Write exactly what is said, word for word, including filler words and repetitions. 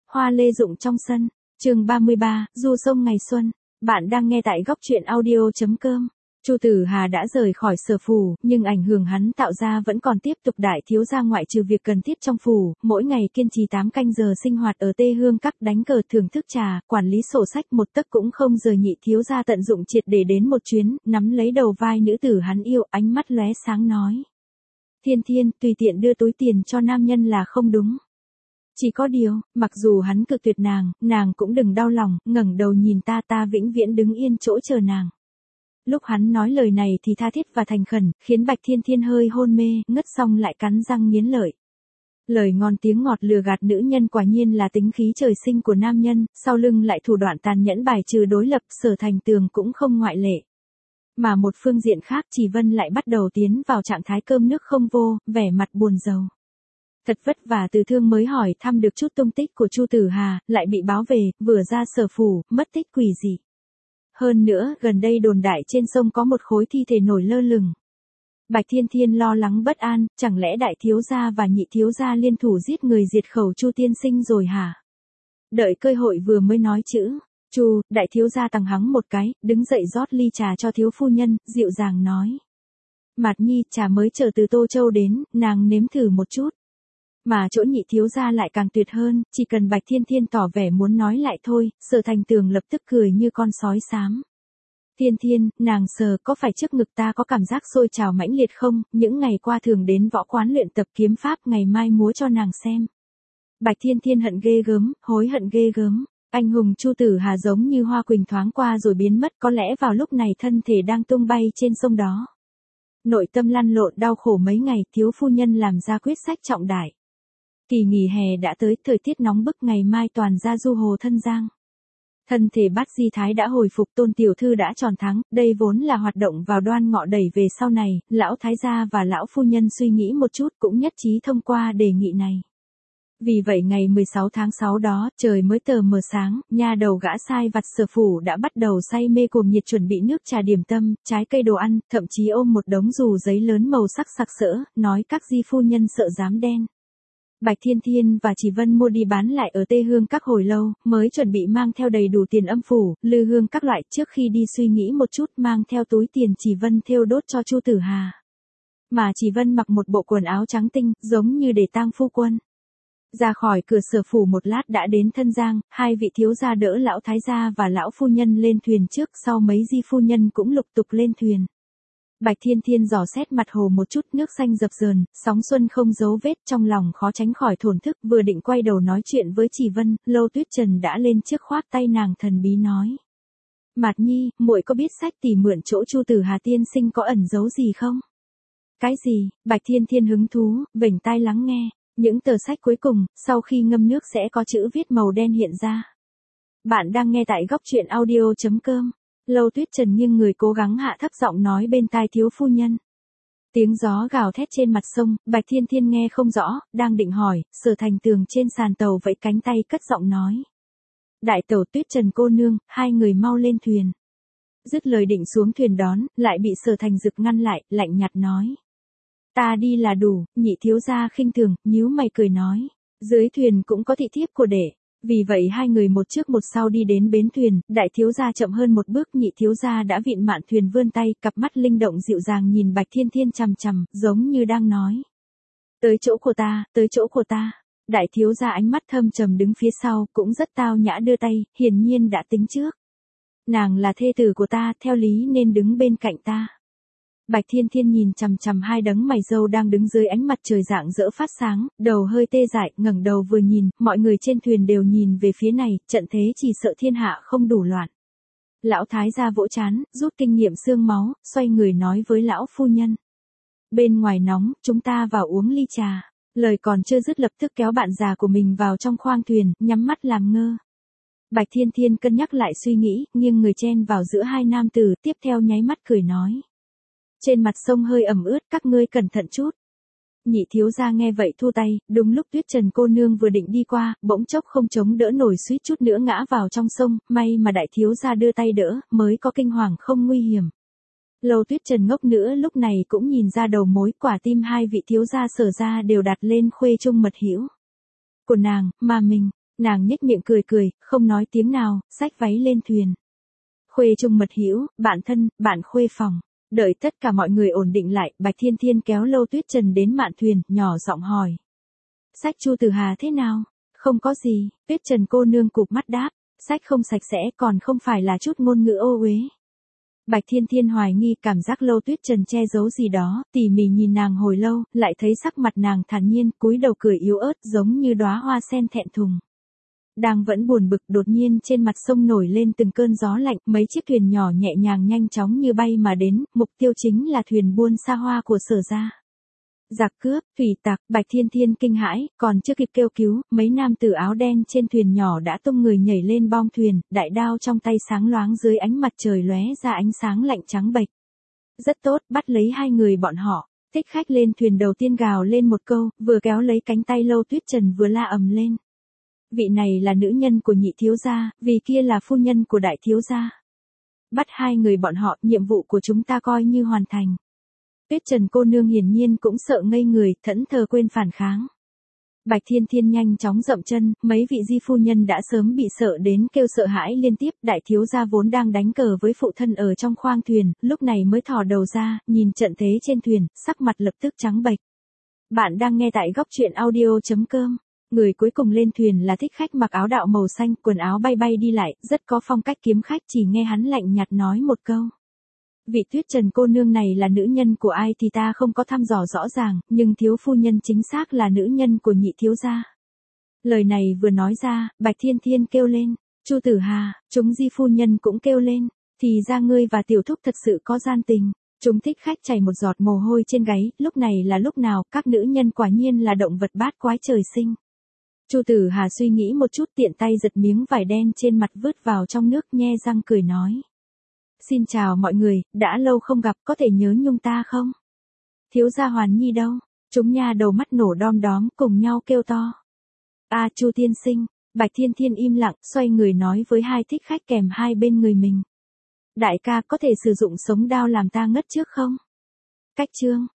Hoa lê rụng trong sân. Chương ba mươi ba, du sông ngày xuân. Bạn đang nghe tại góc truyện audio chấm com. Chu Tử Hà đã rời khỏi Sở phủ, nhưng ảnh hưởng hắn tạo ra vẫn còn tiếp tục. Đại thiếu gia ngoại trừ việc cần thiết trong phủ, mỗi ngày kiên trì tám canh giờ sinh hoạt ở Tê Hương Các, đánh cờ, thưởng thức trà, quản lý sổ sách một tấc cũng không rời. Nhị thiếu gia tận dụng triệt để đến một chuyến, nắm lấy đầu vai nữ tử hắn yêu, ánh mắt lóe sáng nói: Thiên Thiên, tùy tiện đưa túi tiền cho nam nhân là không đúng. Chỉ có điều, mặc dù hắn cự tuyệt nàng, nàng cũng đừng đau lòng, ngẩng đầu nhìn ta, ta vĩnh viễn đứng yên chỗ chờ nàng. Lúc hắn nói lời này thì tha thiết và thành khẩn, khiến Bạch Thiên Thiên hơi hôn mê, ngất xong lại cắn răng nghiến lợi. Lời ngon tiếng ngọt lừa gạt nữ nhân quả nhiên là tính khí trời sinh của nam nhân, sau lưng lại thủ đoạn tàn nhẫn bài trừ đối lập, Sở Thành Tường cũng không ngoại lệ. Mà một phương diện khác, Chỉ Vân lại bắt đầu tiến vào trạng thái cơm nước không vô, vẻ mặt buồn rầu. Thật vất vả Từ Thương mới hỏi thăm được chút tung tích của Chu Tử Hà, lại bị báo về, vừa ra Sở phủ, mất tích quỷ dị. Hơn nữa, gần đây đồn đại trên sông có một khối thi thể nổi lơ lửng. Bạch Thiên Thiên lo lắng bất an, chẳng lẽ đại thiếu gia và nhị thiếu gia liên thủ giết người diệt khẩu Chu tiên sinh rồi hả? Đợi cơ hội vừa mới nói chữ Chu, đại thiếu gia tằng hắng một cái, đứng dậy rót ly trà cho thiếu phu nhân, dịu dàng nói: Mạt Nhi, trà mới chờ từ Tô Châu đến, nàng nếm thử một chút. Mà chỗ nhị thiếu gia lại càng tuyệt hơn, chỉ cần Bạch Thiên Thiên tỏ vẻ muốn nói lại thôi, Sở Thành Tường lập tức cười như con sói xám. Thiên Thiên, nàng sờ, có phải trước ngực ta có cảm giác sôi trào mãnh liệt không? Những ngày qua thường đến võ quán luyện tập kiếm pháp, ngày mai múa cho nàng xem. Bạch Thiên Thiên hận ghê gớm, hối hận ghê gớm. Anh hùng Chu Tử Hà giống như hoa quỳnh thoáng qua rồi biến mất, có lẽ vào lúc này thân thể đang tung bay trên sông đó. Nội tâm lăn lộn đau khổ mấy ngày, thiếu phu nhân làm ra quyết sách trọng đại. Kỳ nghỉ hè đã tới, thời tiết nóng bức, ngày mai toàn ra du hồ Thân Giang. Thân thể Bát Di Thái đã hồi phục, Tôn tiểu thư đã tròn tháng, đây vốn là hoạt động vào đoan ngọ đẩy về sau này, lão thái gia và lão phu nhân suy nghĩ một chút cũng nhất trí thông qua đề nghị này. Vì vậy ngày mười sáu tháng sáu đó, trời mới tờ mờ sáng, nha đầu gã sai vặt Sở phủ đã bắt đầu say mê cuồng nhiệt chuẩn bị nước trà điểm tâm, trái cây đồ ăn, thậm chí ôm một đống dù giấy lớn màu sắc sặc sỡ, nói các di phu nhân sợ dám đen. Bạch Thiên Thiên và Chỉ Vân mua đi bán lại ở Tê Hương Các hồi lâu, mới chuẩn bị mang theo đầy đủ tiền âm phủ, lư hương các loại, trước khi đi suy nghĩ một chút mang theo túi tiền Chỉ Vân thêu đốt cho Chu Tử Hà. Mà Chỉ Vân mặc một bộ quần áo trắng tinh, giống như để tang phu quân. Ra khỏi cửa Sở phủ một lát đã đến Thân Giang, hai vị thiếu gia đỡ lão thái gia và lão phu nhân lên thuyền trước, sau mấy di phu nhân cũng lục tục lên thuyền. Bạch Thiên Thiên dò xét mặt hồ một chút, nước xanh dập dờn, sóng xuân không dấu vết, trong lòng khó tránh khỏi thổn thức, vừa định quay đầu nói chuyện với Chỉ Vân, Lâu Tuyết Trần đã lên trước khoát tay nàng thần bí nói: Mạt Nhi, muội có biết sách tỉ mượn chỗ Chu Tử Hà tiên sinh có ẩn giấu gì không? Cái gì? Bạch Thiên Thiên hứng thú, vểnh tai lắng nghe. Những tờ sách cuối cùng, sau khi ngâm nước sẽ có chữ viết màu đen hiện ra. Bạn đang nghe tại góc truyện audio chấm com. Lâu Tuyết Trần nghiêng người cố gắng hạ thấp giọng nói bên tai thiếu phu nhân. Tiếng gió gào thét trên mặt sông, Bạch Thiên Thiên nghe không rõ, đang định hỏi, Sở Thành Tường trên sàn tàu vẫy cánh tay cất giọng nói: Đại tẩu, Tuyết Trần cô nương, hai người mau lên thuyền. Dứt lời định xuống thuyền đón, lại bị Sở Thành Dực ngăn lại, lạnh nhạt nói: Ta đi là đủ. Nhị thiếu gia khinh thường, nhíu mày cười nói: Dưới thuyền cũng có thị thiếp của đệ. Vì vậy hai người một trước một sau đi đến bến thuyền, đại thiếu gia chậm hơn một bước, nhị thiếu gia đã vịn mạn thuyền vươn tay, cặp mắt linh động dịu dàng nhìn Bạch Thiên Thiên chằm chằm, giống như đang nói: Tới chỗ của ta, tới chỗ của ta. Đại thiếu gia ánh mắt thâm trầm đứng phía sau, cũng rất tao nhã đưa tay, hiển nhiên đã tính trước. Nàng là thê tử của ta, theo lý nên đứng bên cạnh ta. Bạch Thiên Thiên nhìn chằm chằm hai đấng mày râu đang đứng dưới ánh mặt trời rạng rỡ phát sáng, đầu hơi tê dại, ngẩng đầu vừa nhìn, mọi người trên thuyền đều nhìn về phía này, trận thế chỉ sợ thiên hạ không đủ loạn. Lão thái gia vỗ trán, rút kinh nghiệm xương máu, xoay người nói với lão phu nhân: Bên ngoài nóng, chúng ta vào uống ly trà. Lời còn chưa dứt lập tức kéo bạn già của mình vào trong khoang thuyền, nhắm mắt làm ngơ. Bạch Thiên Thiên cân nhắc lại suy nghĩ, nghiêng người chen vào giữa hai nam tử, tiếp theo nháy mắt cười nói: Trên mặt sông hơi ẩm ướt, các ngươi cẩn thận chút. Nhị thiếu gia nghe vậy thu tay, đúng lúc Tuyết Trần cô nương vừa định đi qua, bỗng chốc không chống đỡ nổi suýt chút nữa ngã vào trong sông, may mà đại thiếu gia đưa tay đỡ, mới có kinh hoàng không nguy hiểm. Lâu Tuyết Trần ngốc nữa lúc này cũng nhìn ra đầu mối, quả tim hai vị thiếu gia Sở gia đều đặt lên khuê trung mật hữu của nàng, mà mình, Nàng nhếch miệng cười cười, không nói tiếng nào, xách váy lên thuyền. Khuê Trung Mật Hữu, bạn thân, bạn Khuê phòng. Đợi tất cả mọi người ổn định lại, Bạch Thiên Thiên kéo Lâu Tuyết Trần đến mạn thuyền, nhỏ giọng hỏi. Sách Chu Tử Hà thế nào? Không có gì, Tuyết Trần cô nương cụp mắt đáp, sách không sạch sẽ còn không phải là chút ngôn ngữ ô uế. Bạch Thiên Thiên hoài nghi cảm giác Lâu Tuyết Trần che giấu gì đó, tỉ mỉ nhìn nàng hồi lâu, lại thấy sắc mặt nàng thản nhiên, cúi đầu cười yếu ớt giống như đóa hoa sen thẹn thùng. Đang vẫn buồn bực, đột nhiên trên mặt sông nổi lên từng cơn gió lạnh, mấy chiếc thuyền nhỏ nhẹ nhàng nhanh chóng như bay mà đến, mục tiêu chính là thuyền buôn xa hoa của Sở gia. Giặc cướp, thủy tặc, Bạch Thiên Thiên kinh hãi, còn chưa kịp kêu cứu, mấy nam tử áo đen trên thuyền nhỏ đã tung người nhảy lên bong thuyền, đại đao trong tay sáng loáng dưới ánh mặt trời lóe ra ánh sáng lạnh trắng bệch. Rất tốt, bắt lấy hai người bọn họ. Thích khách lên thuyền đầu tiên gào lên một câu, vừa kéo lấy cánh tay Lâu Tuyết Trần vừa la ầm lên. Vị này là nữ nhân của nhị thiếu gia, vì kia là phu nhân của đại thiếu gia. Bắt hai người bọn họ, nhiệm vụ của chúng ta coi như hoàn thành. Tuyết Trần cô nương hiển nhiên cũng sợ ngây người, thẫn thờ quên phản kháng. Bạch Thiên Thiên nhanh chóng dậm chân, mấy vị di phu nhân đã sớm bị sợ đến kêu sợ hãi liên tiếp, đại thiếu gia vốn đang đánh cờ với phụ thân ở trong khoang thuyền, lúc này mới thò đầu ra, nhìn trận thế trên thuyền, sắc mặt lập tức trắng bệch. Bạn đang nghe tại góc truyện audio chấm com. Người cuối cùng lên thuyền là thích khách mặc áo đạo màu xanh, quần áo bay bay đi lại, rất có phong cách kiếm khách, chỉ nghe hắn lạnh nhạt nói một câu. Vị Tuyết Trần cô nương này là nữ nhân của ai thì ta không có thăm dò rõ ràng, nhưng thiếu phu nhân chính xác là nữ nhân của nhị thiếu gia. Lời này vừa nói ra, Bạch Thiên Thiên kêu lên, Chu Tử Hà, chúng di phu nhân cũng kêu lên, thì ra ngươi và tiểu thúc thật sự có gian tình. Chúng thích khách chảy một giọt mồ hôi trên gáy, lúc này là lúc nào, các nữ nhân quả nhiên là động vật bát quái trời sinh. Chu Tử Hà suy nghĩ một chút, tiện tay giật miếng vải đen trên mặt vứt vào trong nước, nhe răng cười nói. Xin chào mọi người, đã lâu không gặp, có thể nhớ nhung ta không? Thiếu gia Hoàn Nhi đâu? Chúng nha đầu mắt nổ đom đóm cùng nhau kêu to. A Chu tiên sinh, Bạch Thiên Thiên im lặng, xoay người nói với hai thích khách kèm hai bên người mình. Đại ca có thể sử dụng sống đao làm ta ngất trước không? Cách chương.